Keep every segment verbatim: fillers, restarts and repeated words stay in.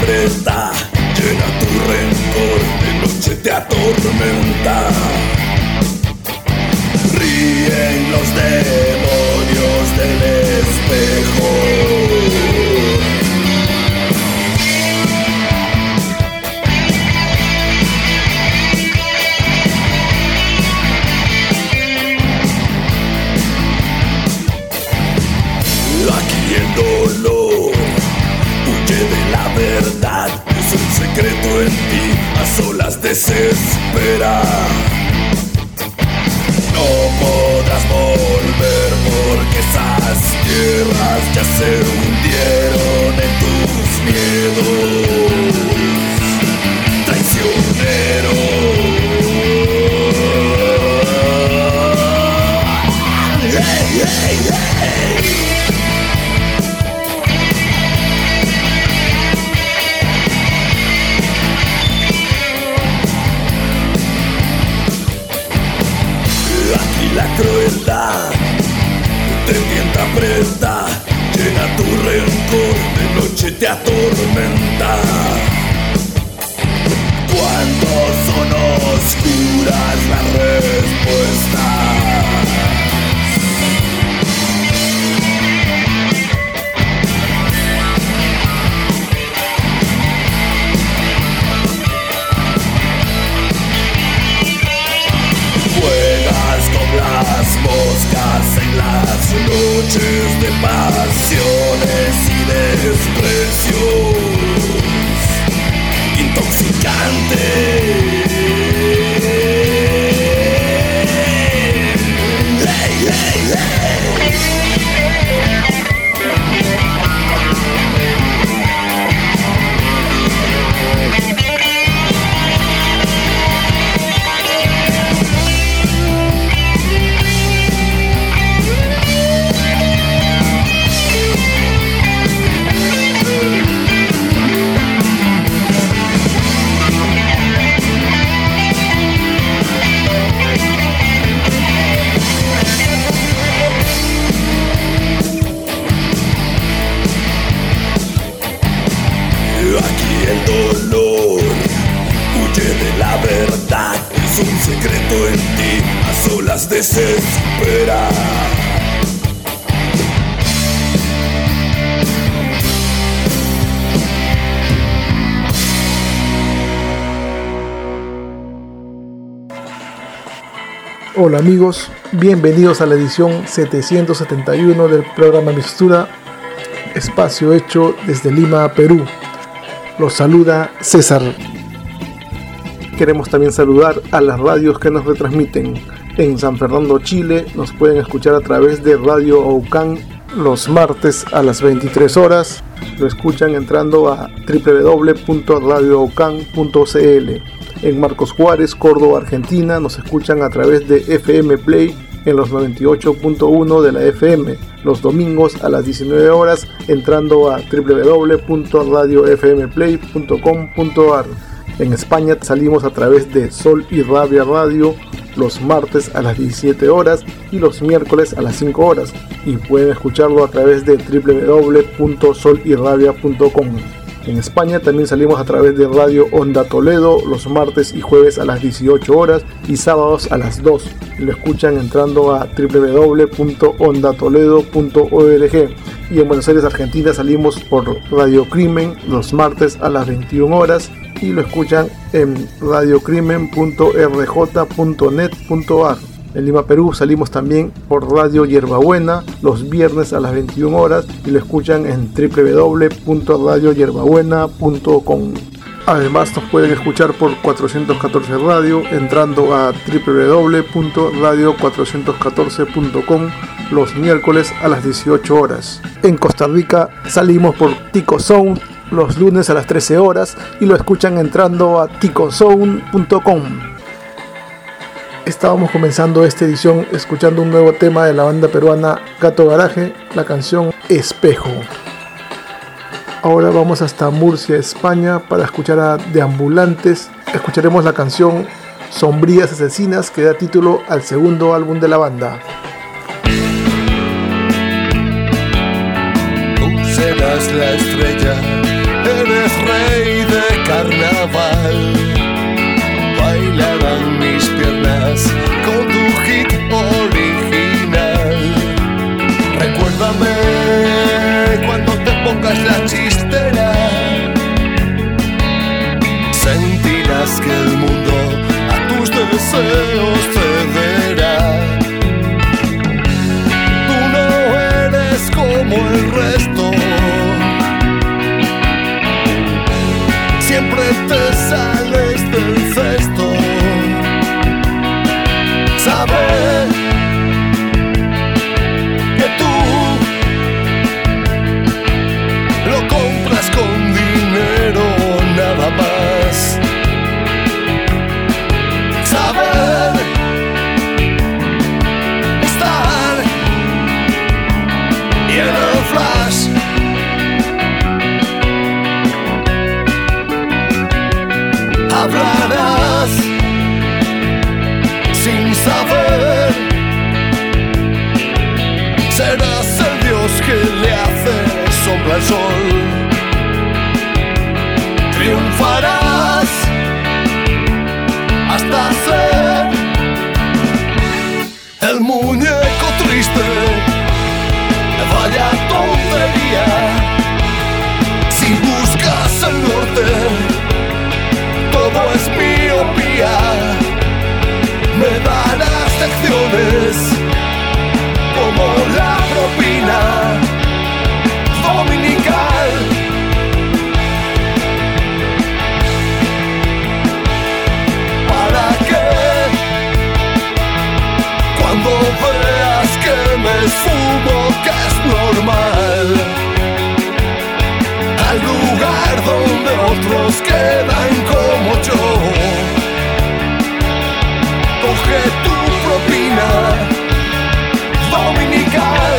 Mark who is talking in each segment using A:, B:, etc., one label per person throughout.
A: aprieta, llena tu rencor, de noche te atormenta. Ríen los demonios del espejo. Aquí el dolor huye de la verdad, es un secreto en ti, a solas desespera. No podrás volver porque esas tierras ya se hundieron en tus miedos, traicionero. Hey, hey, hey. La crueldad te tienta presta, llena tu rencor, de noche te atormenta. Cuando son oscuras las respuestas, las moscas en las noches de pasiones y desprecios intoxicantes. Hey, hey, hey. El dolor huye de la verdad, es un secreto en ti, a solas desespera.
B: Hola amigos, bienvenidos a la edición setecientos setenta y uno del programa Mistura, espacio hecho desde Lima, Perú. Los saluda César. Queremos también saludar a las radios que nos retransmiten. En San Fernando, Chile, nos pueden escuchar a través de Radio Aucán los martes a las veintitrés horas. Lo escuchan entrando a doble u doble u doble u punto radio aucán punto c l. En Marcos Juárez, Córdoba, Argentina, nos escuchan a través de F M Play en los noventa y ocho punto uno de la F M, los domingos a las diecinueve horas, entrando a doble u doble u doble u punto radio f m play punto com punto a r. En España salimos a través de Sol y Rabia Radio los martes a las diecisiete horas y los miércoles a las cinco horas, y pueden escucharlo a través de doble u doble u doble u punto sol y rabia punto com. En España también salimos a través de Radio Onda Toledo los martes y jueves a las dieciocho horas y sábados a las dos. Lo escuchan entrando a doble u doble u doble u punto onda toledo punto org. Y en Buenos Aires, Argentina, salimos por Radio Crimen los martes a las veintiuna horas y lo escuchan en radio crimen punto r j punto net punto a r. En Lima, Perú, salimos también por Radio Hierbabuena los viernes a las veintiuna horas y lo escuchan en doble u doble u doble u punto radio hierbabuena punto com. Además, nos pueden escuchar por cuatrocientos catorce Radio entrando a doble u doble u doble u punto radio cuatrocientos catorce punto com los miércoles a las dieciocho horas. En Costa Rica salimos por Tico Sound los lunes a las trece horas y lo escuchan entrando a tico sound punto com. Estábamos comenzando esta edición escuchando un nuevo tema de la banda peruana Gato Garaje, la canción Espejo. Ahora vamos hasta Murcia, España, para escuchar a Deambulantes. Escucharemos la canción Sombrías Asesinas, que da título al segundo álbum de la banda.
A: Tú serás la estrella eres rey de carnaval. Bailarán mis piernas con tu hit original. Recuérdame cuando te pongas la chistera. Sentirás que el mundo a tus deseos cederá. Tú no eres como el resto, siempre te sales del cesto. Saber que tú lo compras con dinero nada más. Saber estar y en el flash hablarás sin saber. Serás el Dios que le hace sombra al sol. Triunfarás hasta ser el muñeco triste. Vaya tontería si buscas el norte. Todo es miopía. Me darás lecciones como la propina dominical. Para que cuando veas que me esfumo, que es normal, al lugar donde otros quedan como yo, coge tu propina dominical.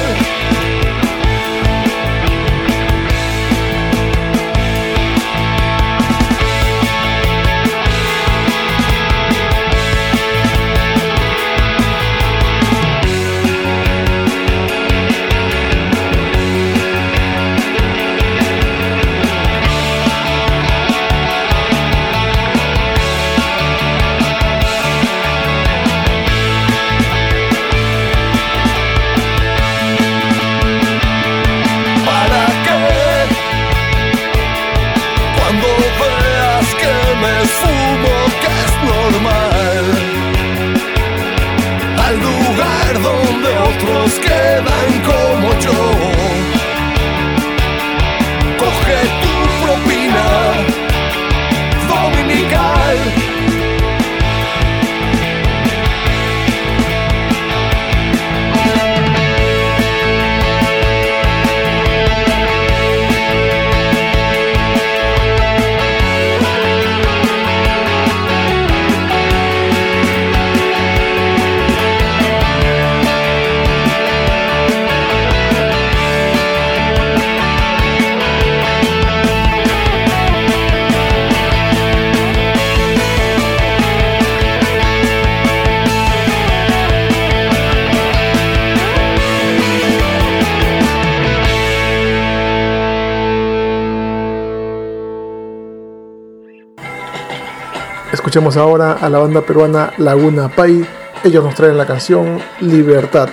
A: Al lugar donde otros quedan como yo, coge tu propina dominical.
B: Escuchemos ahora a la banda peruana Laguna Pai. Ellos nos traen la canción Libertad.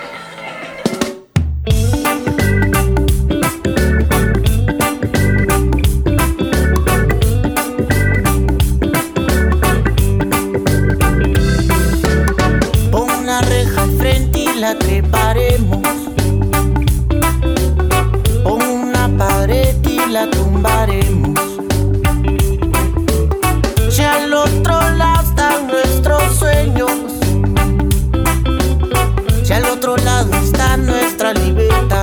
C: Pon una reja al frente y la treparemos. Pon una pared y la tumbaremos. Ya al otro lado están nuestros sueños. Ya al otro lado está nuestra libertad.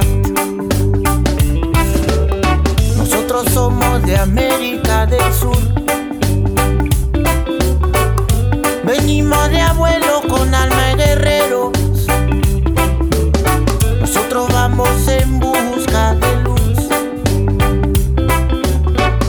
C: Nosotros somos de América del Sur. Venimos de abuelo con alma de guerreros. Nosotros vamos en busca de luz.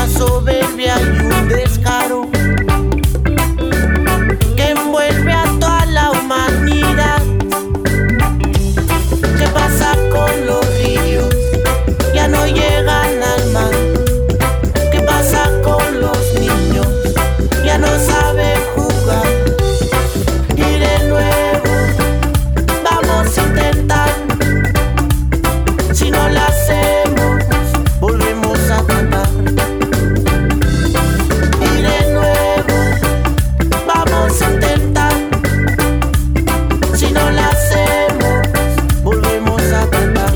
C: una soberbia y un descaro que envuelve a toda la humanidad. ¿Qué pasa con los ríos? Ya no llegan al mar. ¿Qué pasa con los niños? Ya no saben jugar. Y de nuevo vamos a intentar. Si no lo hacemos, volvemos a tratar. Y de nuevo vamos a intentar. Si no lo hacemos, volvemos a tratar.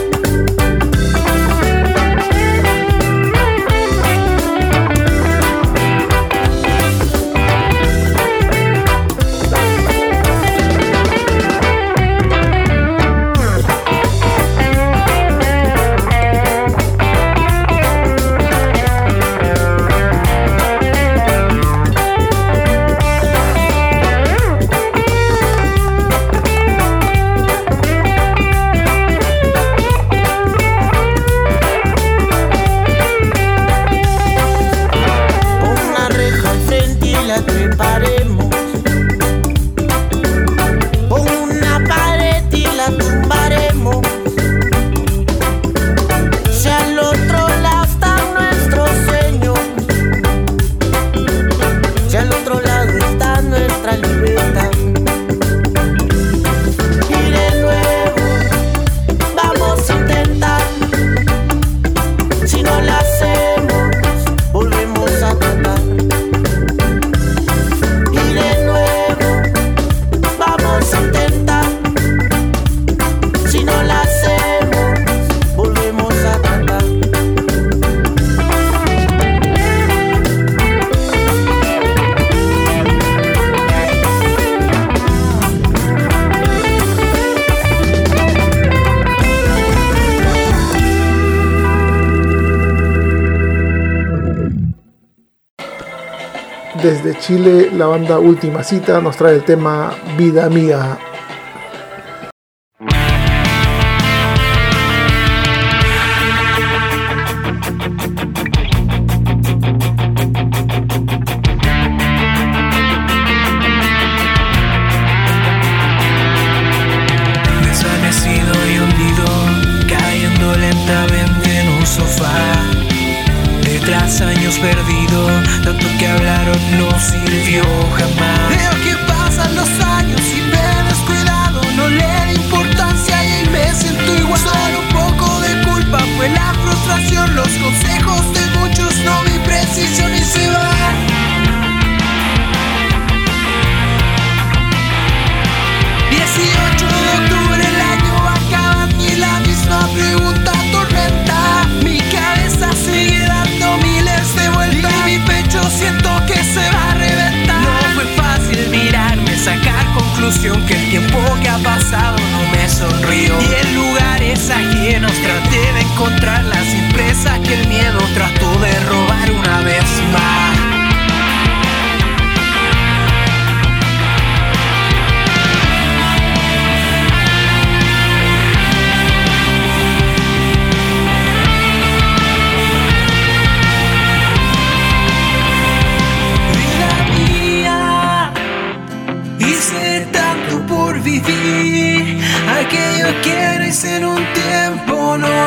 C: Treparemos por una pared y la tumbaremos. Si al otro lado está nuestro sueño, si al otro lado está nuestra libertad. Y de nuevo vamos a intentar. Si no lo hacemos, volvemos a tratar. Si no lo hacemos, volvemos a tratar.
B: Desde Chile, la banda Última Cita nos trae el tema Vida Mía.
D: Desvanecido y hundido, cayendo lentamente en un sofá. Detrás años perdidos, tanto que hablaron no sirvió jamás. Veo que pasan los años y me he descuidado, no le di importancia y me siento igual. Solo un poco de culpa fue la frustración, los consejos de muchos no vi precisión y se van. dieciocho de octubre, el año va acabando y la misma pregunta atormenta. Mi cabeza sigue dando miles de vueltas y mi pecho siento que se va a reventar. No fue fácil mirarme, sacar conclusión que el tiempo que ha pasado no me sonrió. Y en lugares ajenos traté de encontrar la simpleza que el miedo trató de robar una vez más. Vivir aquello que eres en un tiempo no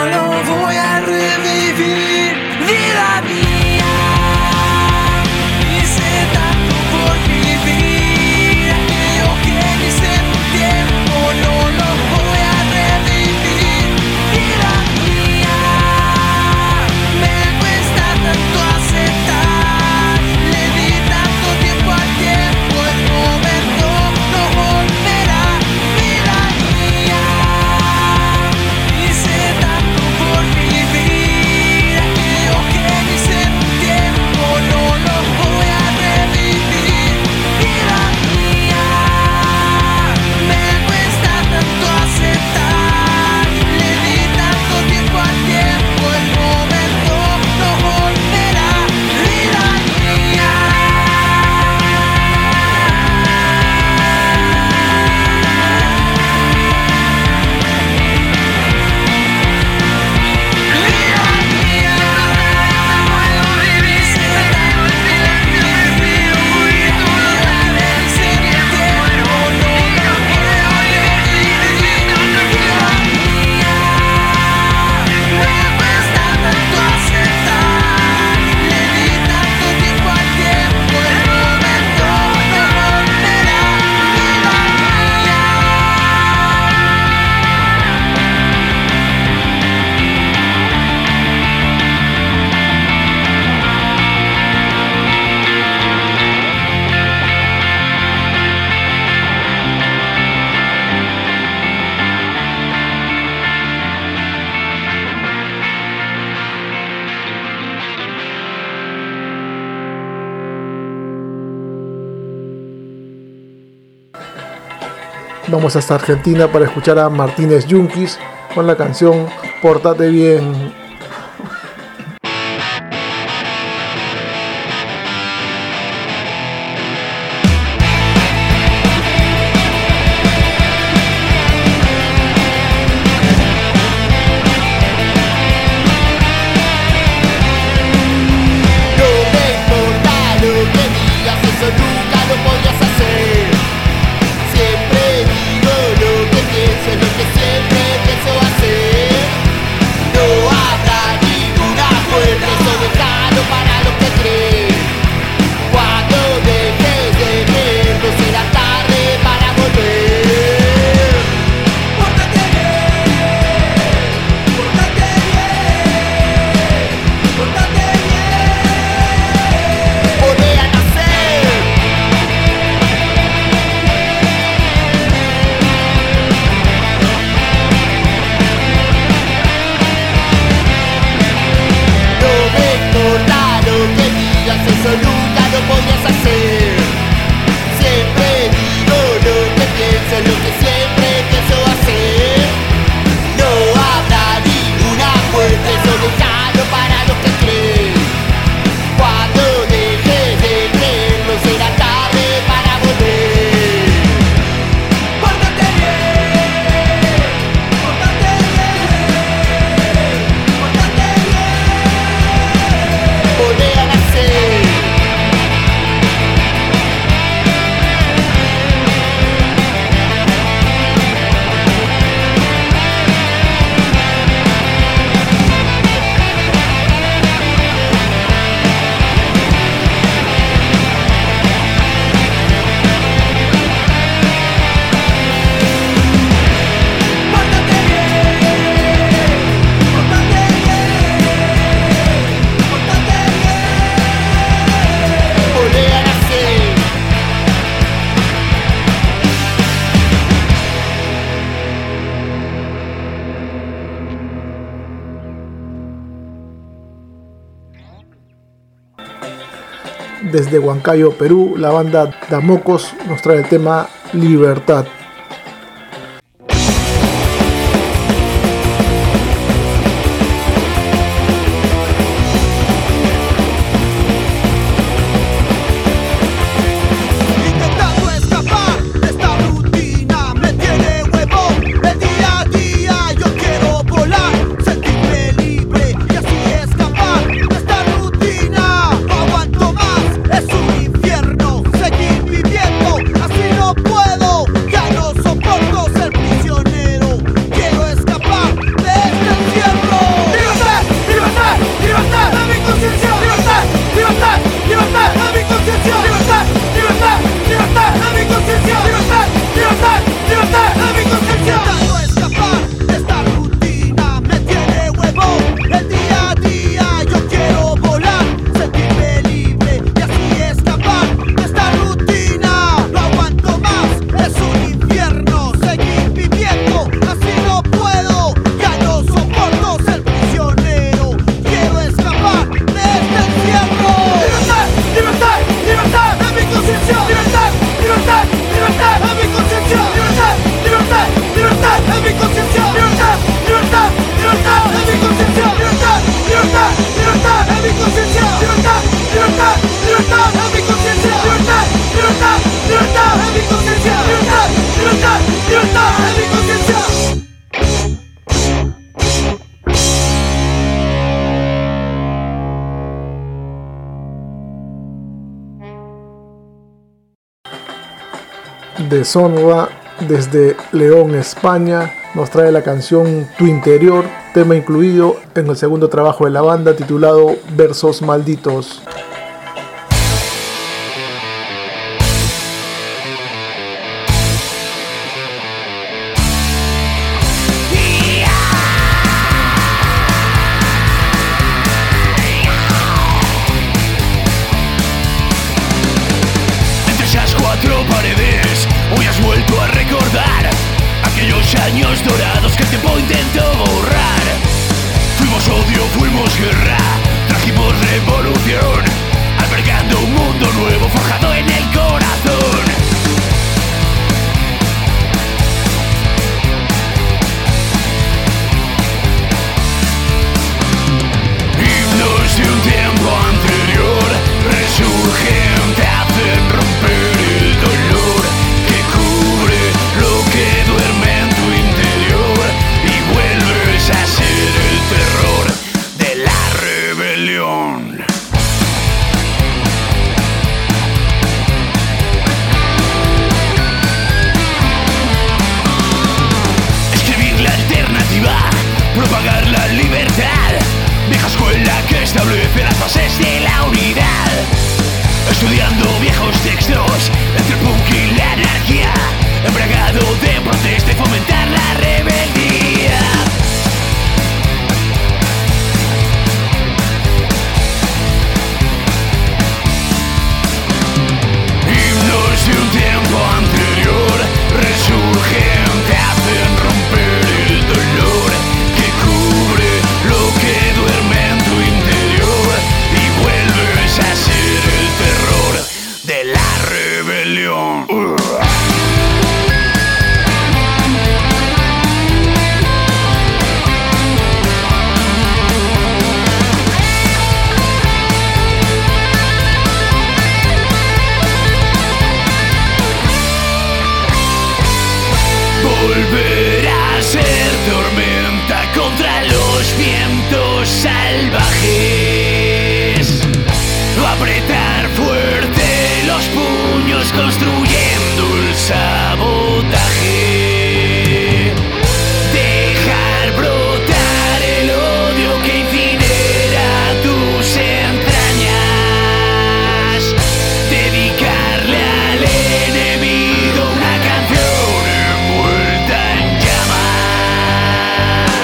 B: Vamos hasta Argentina para escuchar a Martínez Yunquis con la canción Pórtate Bien. Desde Huancayo, Perú, la banda Damocos nos trae el tema Libertad. Deshonra desde León, España, nos trae la canción Tu Interior, tema incluido en el segundo trabajo de la banda titulado Versos Malditos.
A: Años dorados que el tiempo intentó borrar. Fuimos odio, fuimos guerra, trajimos revolución, albergando un mundo nuevo forjado en el corazón. Recordando viejos textos entre el punk y la anarquía, embriagado de protesta y fomentar la rebeldía. Himnos de un tiempo anterior resurgen, te hacen romper el dolor que cubre lo que duerme en tu interior y vuelves a ser el terror de la rebelión. Uh. Volver a ser tormenta contra los vientos salvajes. Apretar fuerte los puños construyendo el sabotaje. Dejar brotar el odio que incinera tus entrañas. Dedicarle al enemigo una canción envuelta en llamas.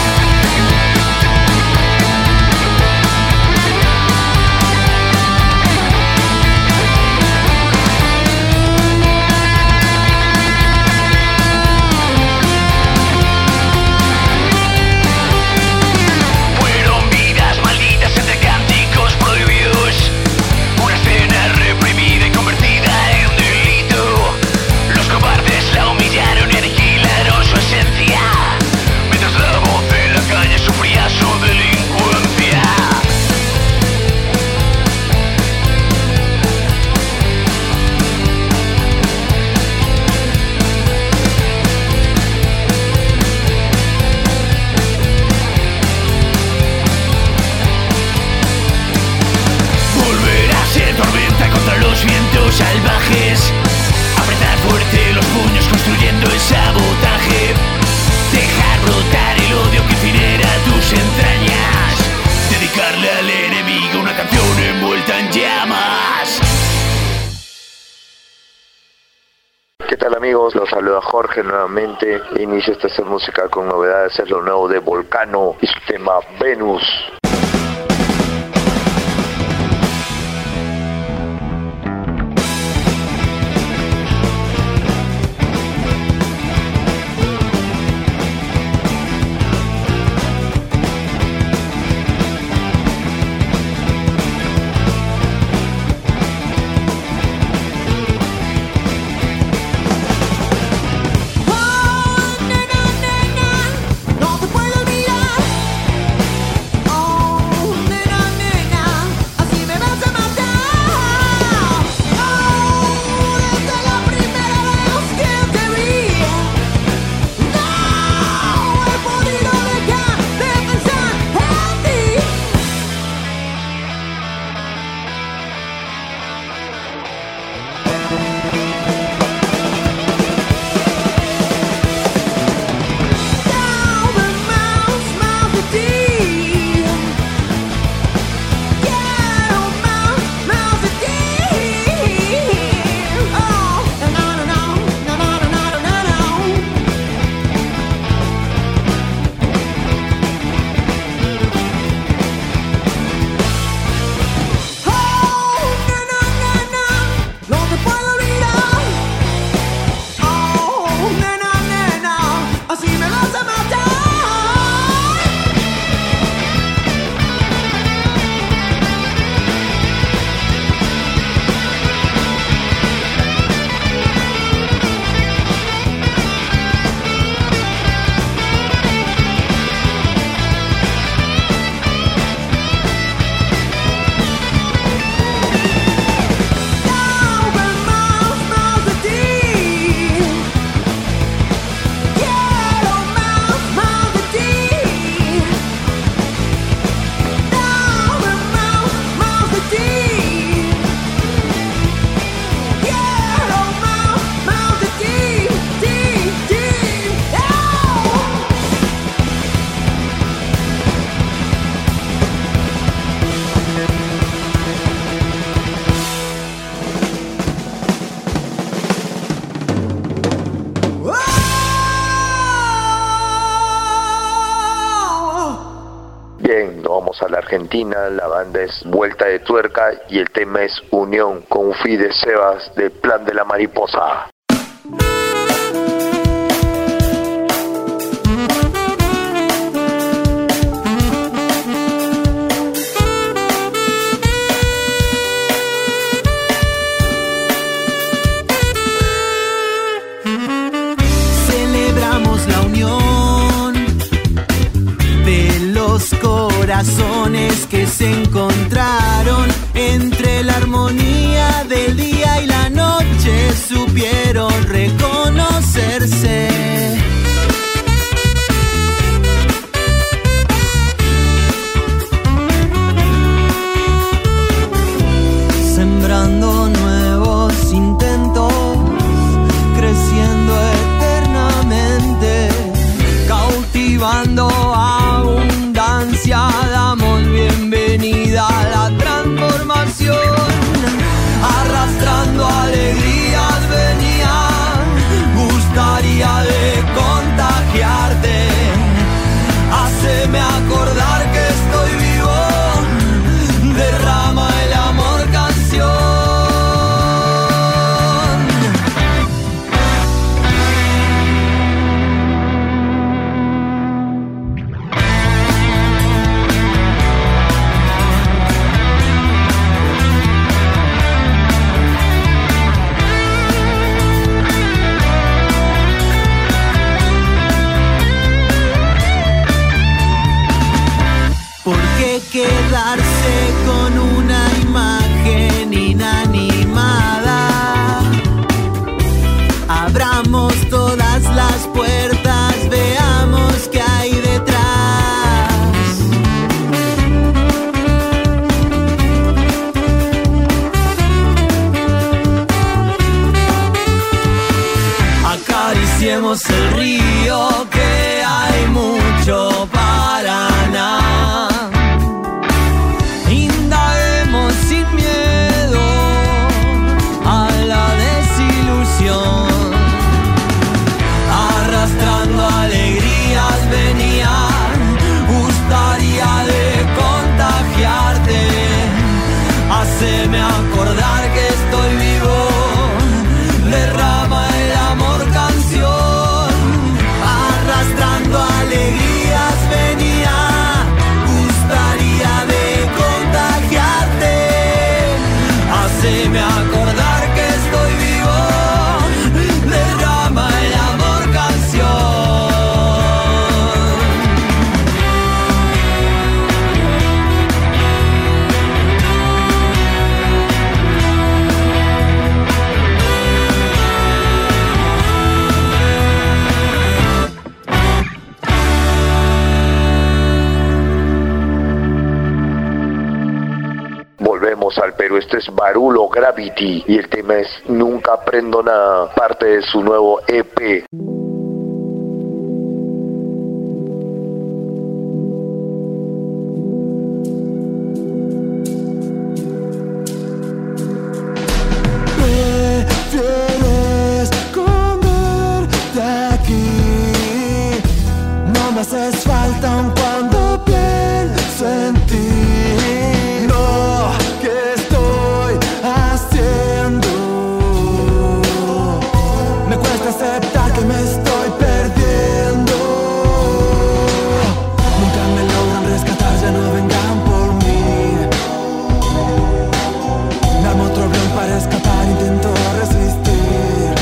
A: Fueron vidas malditas entre cánticos prohibidos, una escena reprimida y convertida en delito. Los cobardes la humillaron y aniquilaron su esencia, mientras la voz de la calle sufría su delincuencia. Volver a ser tormenta contra los vientos salvajes. Apretar fuerte los puños construyendo el sabotaje. Dejar brotar el odio que incinera tus entrañas. Dedicarle al enemigo una canción envuelta en llamas.
E: ¿Qué tal, amigos? Los saluda Jorge nuevamente. Inicia esta hacer música con novedades. Es lo nuevo de Volcano y su tema Venus.
F: Oh, nena, nena, no te puedo olvidar. Oh,
E: la Argentina, la banda es Vuelta de Tuerca y el tema es Unión con Fide Sebas del Plan de la Mariposa.
D: Celebramos la unión de los corazones que se encontraron entre la armonía del día y la noche, supieron reconocerse. Sembrando nuevos intentos, creciendo eternamente, cautivando abundancia, damos bienvenida a la transformación, arrastrando alegrías venían, gustaría de contagiarte, haceme acordar que estoy vivo, derrama el amor canción. Quedarse con una imagen inanimada, abramos todas las puertas, veamos qué hay detrás. Acariciemos el río, que hay mucho para nadar. Sin miedo a la desilusión, arrastrando alegrías venían, gustaría de contagiarte, haceme acordar que estoy vivo, derrama el amor canción, arrastrando alegrías venía, gustaría de contagiarte, haceme acordar que estoy vivo, derrama el amor canción.
E: Volvemos al Perú, esto es Barulo Gravity y el tema es Nunca Aprendo Nada, parte de su nuevo E P.
D: Prefieres esconderte aquí, no me haces falta aun cuando pienso en ti. Aceptar que me estoy perdiendo. Nunca me logran rescatar, ya no vengan por mí. Me armo otro avión para escapar, intento resistir.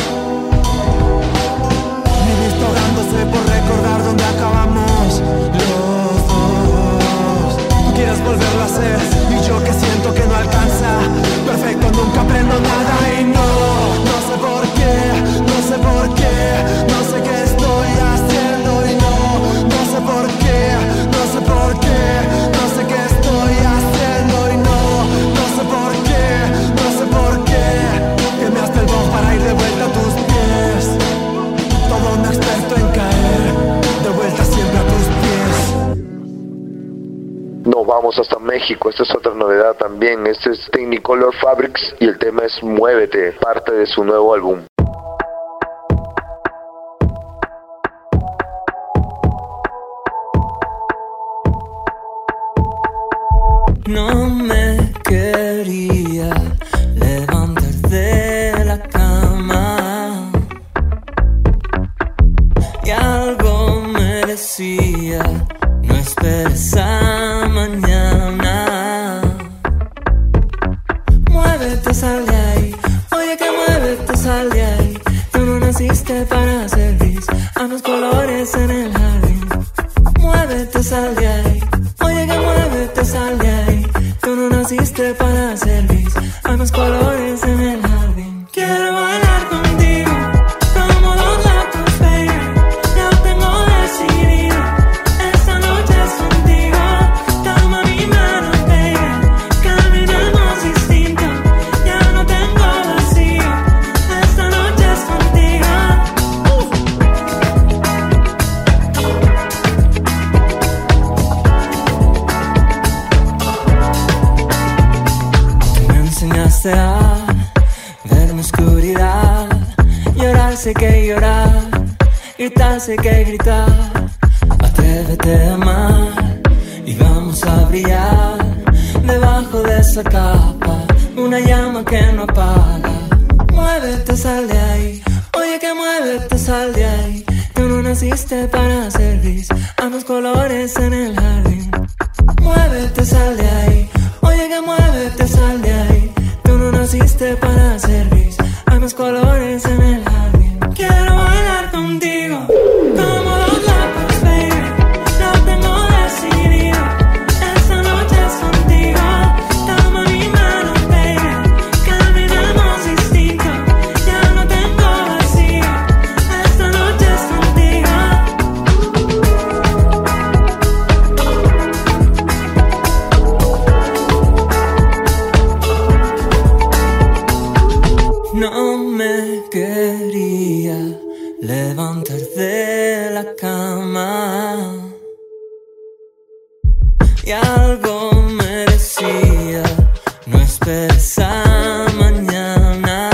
D: Mi visto ahogándose por recordar dónde acabamos los dos. Tú quieres volverlo a hacer y yo que siento que no alcanza. Perfecto, nunca aprendo nada y no, no sé por qué. No sé por qué, no sé qué estoy haciendo y no, no sé por qué, no sé por qué, no sé qué estoy haciendo y no, no sé por qué, no sé por qué, que me hasta el boss para ir de vuelta a tus pies, todo un experto en caer, de vuelta siempre a tus pies.
E: Nos vamos hasta México, esta es otra novedad también, este es Technicolor Fabrics y el tema es Muévete, parte de su nuevo álbum.
F: Muévete, sal de ahí. Oye, que muévete, sal de ahí. Tú no naciste para hacer bis. Hay más colores en el jardín. Muévete, sal de ahí. Oye, que muévete, sal de ahí. Tú no naciste para hacer bis. Hay más colores en el jardín. Quiero bailar contigo como dos locos, baby. Ya tengo decidido. Esta noche es contigo. Toma mi mano, baby. Caminemos distinto. Ya no tengo vacío. Esta noche es contigo. Tú me enseñaste a ver mi oscuridad. Llorar sé que llorar, gritar sé que gritar. Atrévete a amar y vamos a brillar. Debajo de esa capa, una llama que no apaga. Muévete, sal de ahí. Oye, que muévete, sal de ahí. Tú no naciste para hacer bis. Hay más colores en el jardín. Muévete, sal de ahí. Oye, que muévete, sal de ahí. Tú no naciste para hacer bis. Hay más colores en el jardín. Quiero bailar contigo como dos locos, baby. Ya tengo decidido. Esta noche es contigo. Toma mi mano, baby. Caminemos distinto. Ya no tengo vacío. Esta noche es contigo. No me quería levantar de la cama y algo me decía, no esperes a mañana.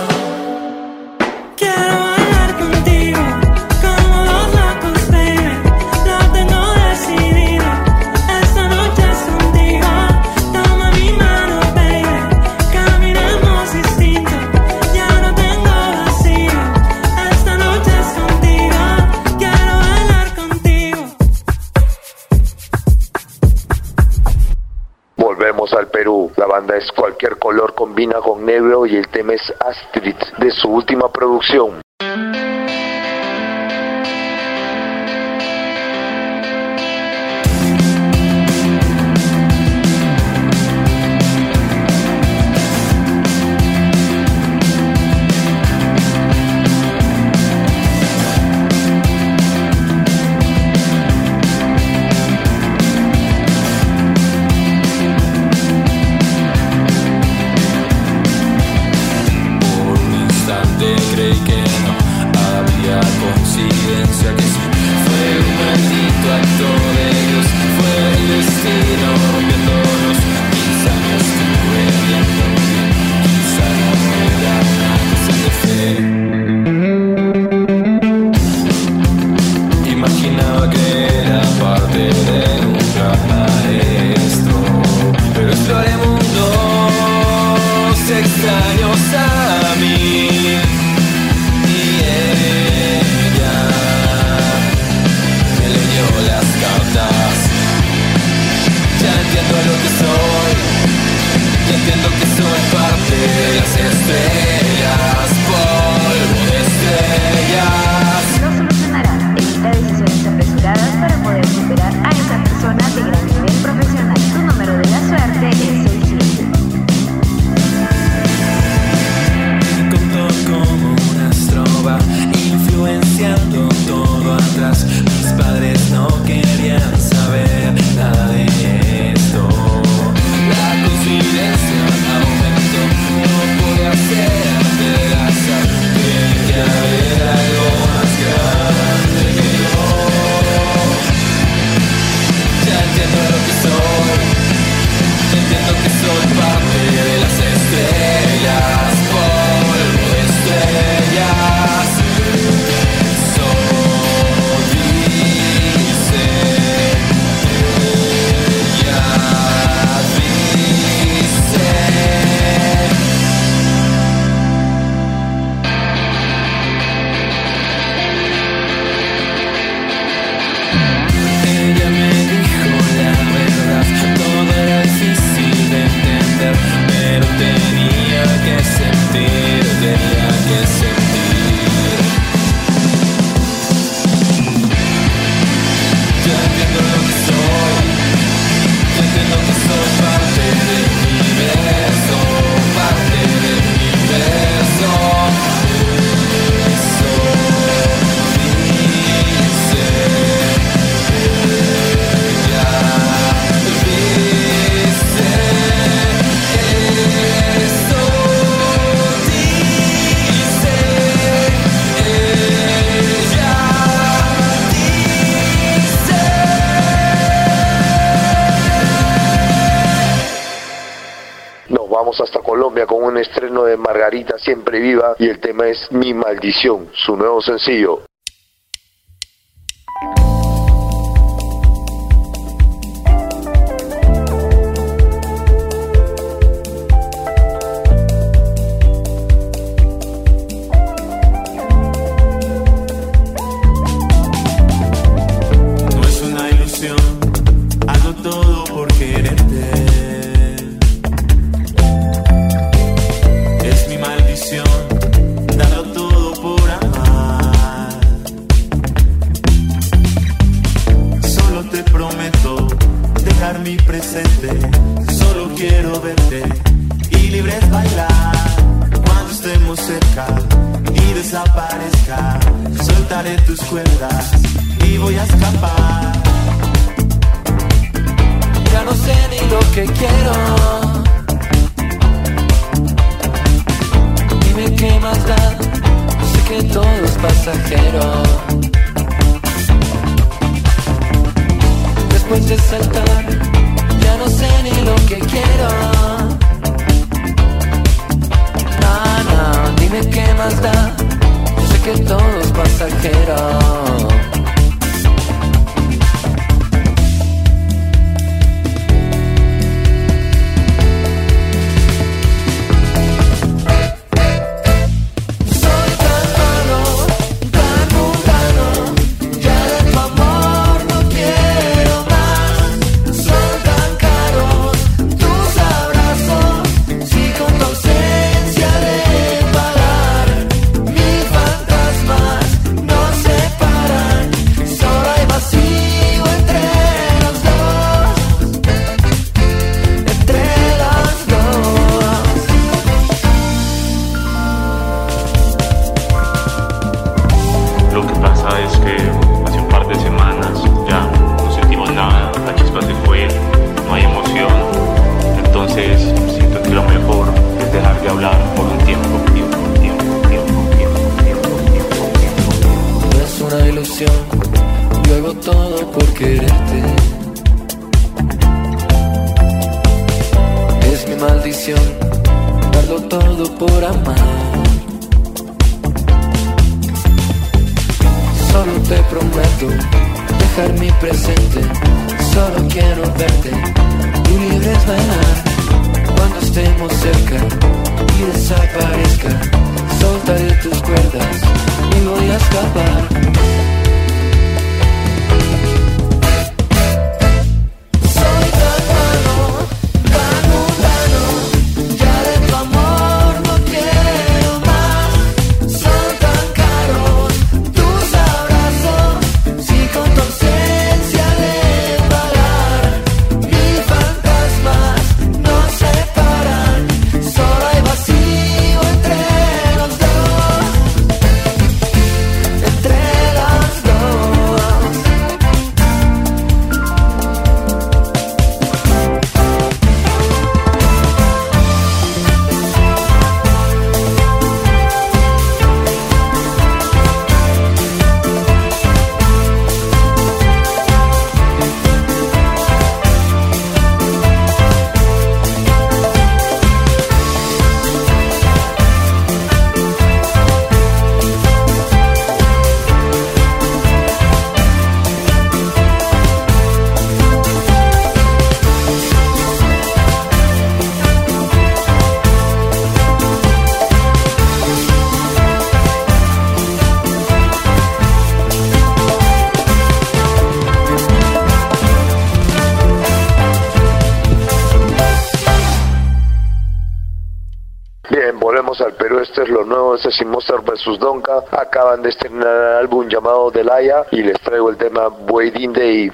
F: Quiero bailar contigo como dos locos, baby. Lo tengo decidido. Esta noche es contigo. Toma mi mano, baby. Caminemos distinto. Ya no tengo vacío. Esta noche es contigo. Quiero bailar contigo.
E: Volvemos al Perú. La banda es Cualquier Color combina con Nebro y el tema es Astrid de su última producción.
G: Por un instante creí que no había coincidencia, que sí fue un maldito acto de Dios, fue el destino rompiéndonos. Quizá no estuve viendo bien, quizá no era una cuestión de fe. Imaginaba que era parte de un gran maestro, pero exploré mundos extraños a mí. Y ella me leyó las cartas. Ya entiendo lo que soy, ya entiendo que soy parte de las estrellas, polvo de estrellas.
H: Lo solucionará. Evita decisiones apresuradas para poder superar a esa persona de gran nivel profesional. Tu número de la suerte es seiscientos.
G: Contó como una estroba, influenciando todo atrás. Mis padres no querían saber nada de esto. La coincidencia aumentó, no pude hacer
E: vamos hasta Colombia con un estreno de Margarita Siempre Viva y el tema es Mi Maldición, su nuevo sencillo. Al Perú, este es lo nuevo de Ceci Monster versus Donka. Acaban de estrenar el álbum llamado Delaya y les traigo el tema Waiting Day.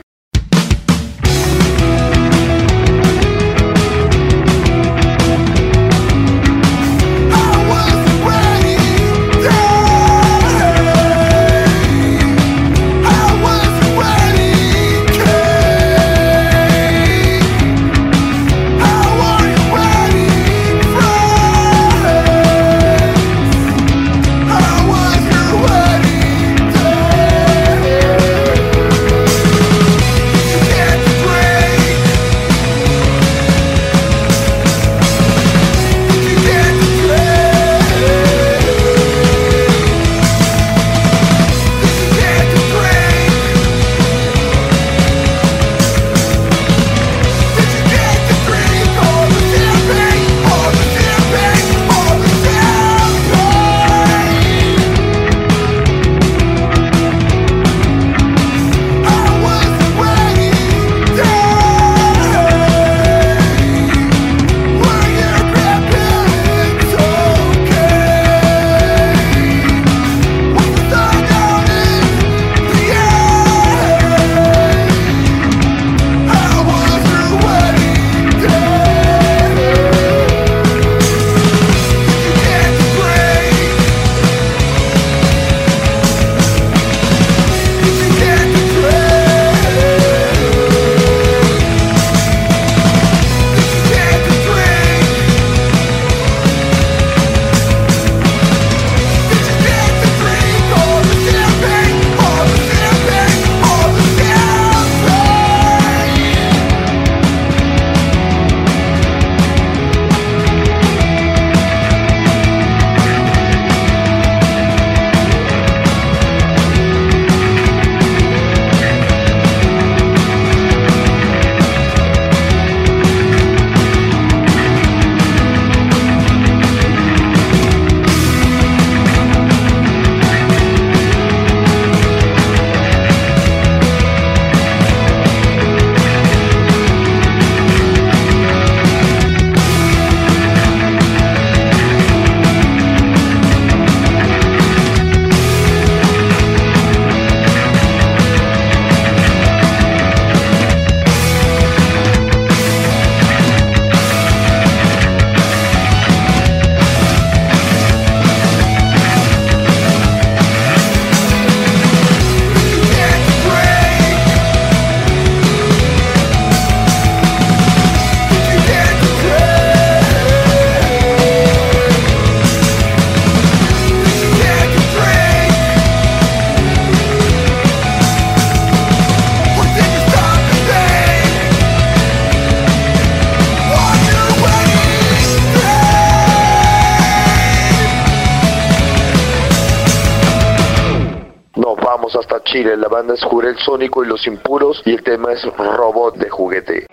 E: Vamos hasta Chile, la banda es Jurel Sónico y Los Impuros y el tema es Robot de Juguete.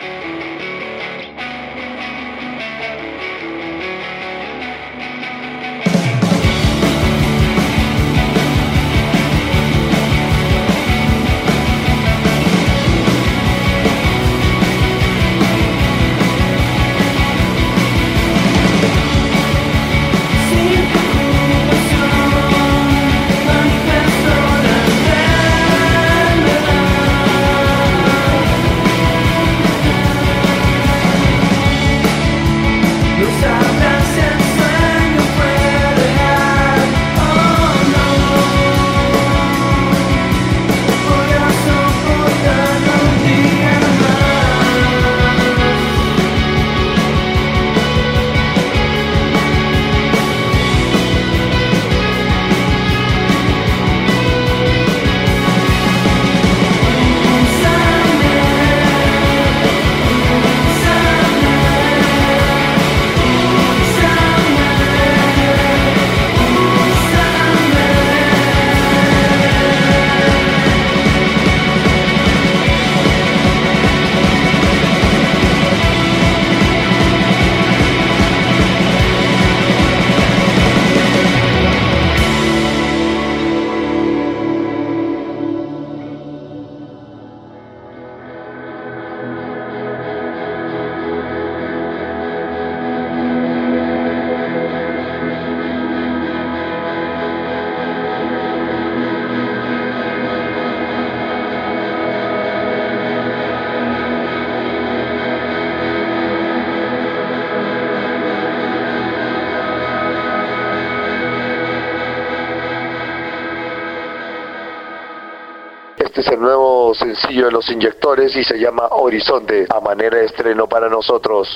E: Este es el nuevo sencillo de Los Inyectores y se llama Horizonte, a manera de estreno para nosotros.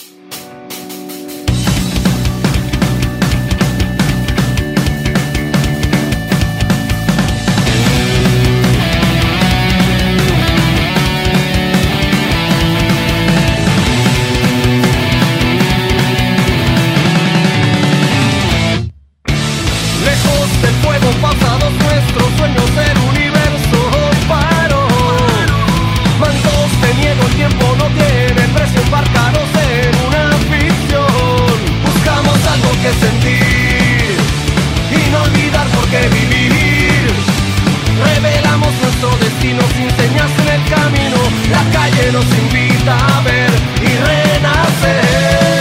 D: Lejos del fuego pasados nuestros sueños, el universo paró. Mantos de miedo, el tiempo no tiene precio, embarcados en una ficción. Buscamos algo que sentir y no olvidar por qué vivir. Revelamos nuestro destino sin señas en el camino. La calle nos invita a ver y renacer.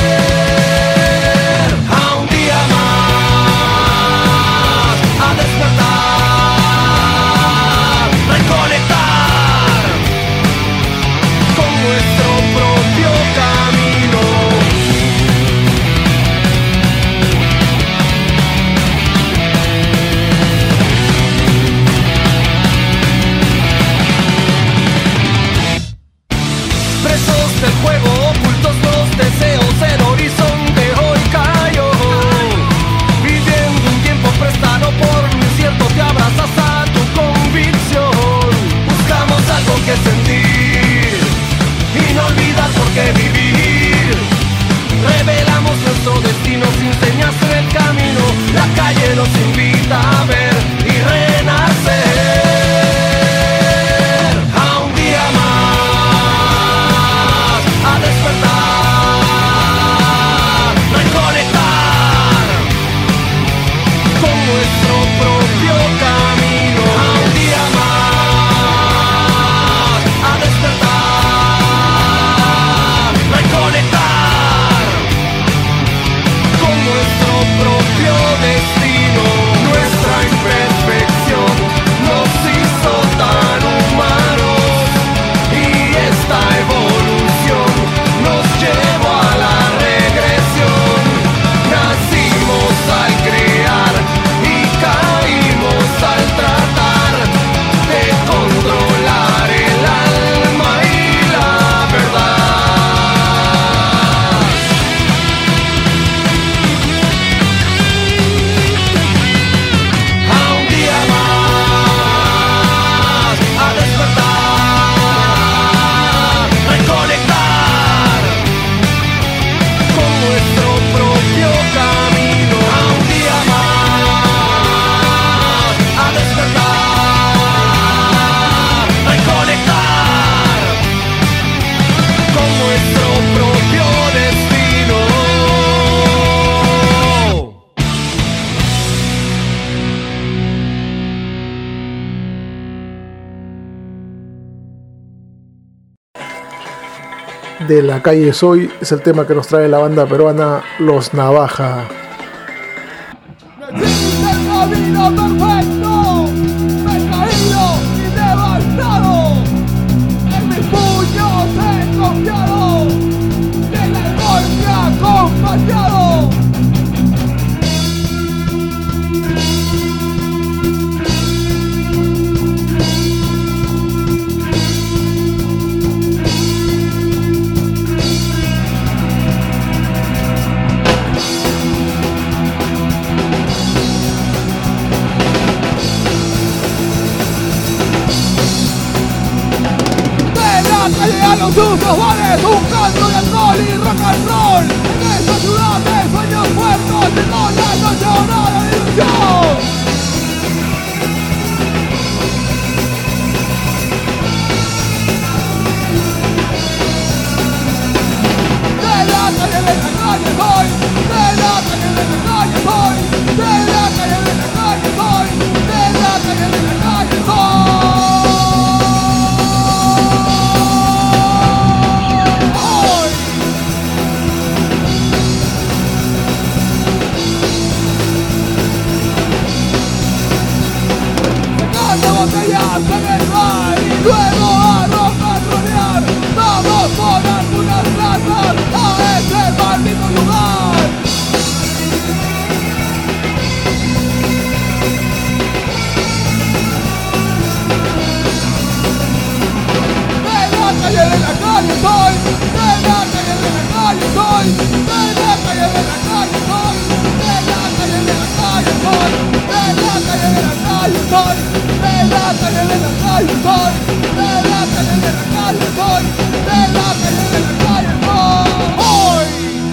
D: Del juego ocultos los deseos, el horizonte hoy cayó. Viviendo un tiempo prestado por lo incierto, te abrazas a tu convicción. Buscamos algo que sentir y no olvidar por qué vivir. Revelamos nuestro destino sin señas en el camino. La calle nos invita a ver y renacer. Propio destino.
B: de la calle Soy es el tema que nos trae la banda peruana Los Navaja.
I: No existe el camino perfecto, me he caído y devastado, en mis puños he confiado, y el alcohol me ha acompañado. A los usos bares, un canto de alcohol y rock and roll. En esta ciudad de sueños muertos llegó la noche dorada de ilusión. De la calle de la calle soy, de la calle de la calle soy, de la calle de la calle soy, de la calle de la calle soy. Botellas en el bar y luego a rock and rollear. Vamos por algunas plazas a ese maldito lugar. De la calle de la calle soy, de la calle de la calle soy, de la calle de la calle soy, de la calle de la calle soy, de la calle de la calle soy. De la calle de la calle soy, de la calle de la calle soy, de la calle de la calle soy.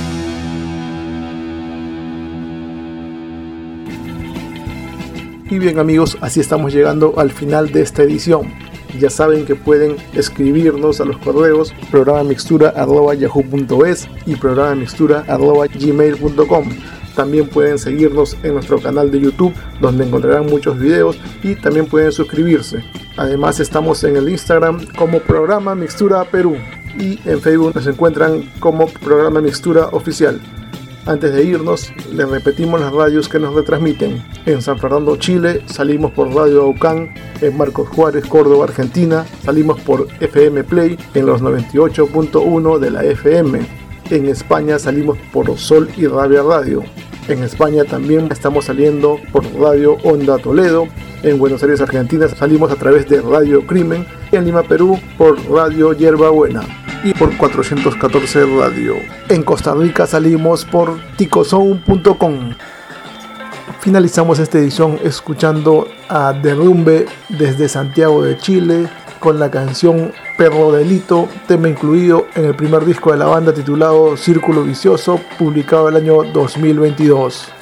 B: Y bien amigos, así estamos llegando al final de esta edición. Ya saben que pueden escribirnos a los correos programamixtura arroba yahoo punto es y programamixtura arroba gmail punto com. También pueden seguirnos en nuestro canal de YouTube, donde encontrarán muchos videos, y también pueden suscribirse. Además estamos en el Instagram como Programa Mixtura Perú y en Facebook nos encuentran como Programa Mixtura Oficial. Antes de irnos, les repetimos las radios que nos retransmiten. En San Fernando, Chile, salimos por Radio Aucán. En Marcos Juárez, Córdoba, Argentina, salimos por F M Play en los noventa y ocho punto uno de la F M. En España salimos por Sol y Rabia Radio. En España también estamos saliendo por Radio Onda Toledo. En Buenos Aires, Argentina, salimos a través de Radio Crimen. En Lima, Perú, por Radio Yerba Buena y por cuatrocientos catorce Radio. En Costa Rica salimos por ticozone punto com. Finalizamos esta edición escuchando a Derrumbe desde Santiago de Chile con la canción Perro Delito, tema incluido en el primer disco de la banda titulado Círculo Vicioso, publicado el año dos mil veintidós.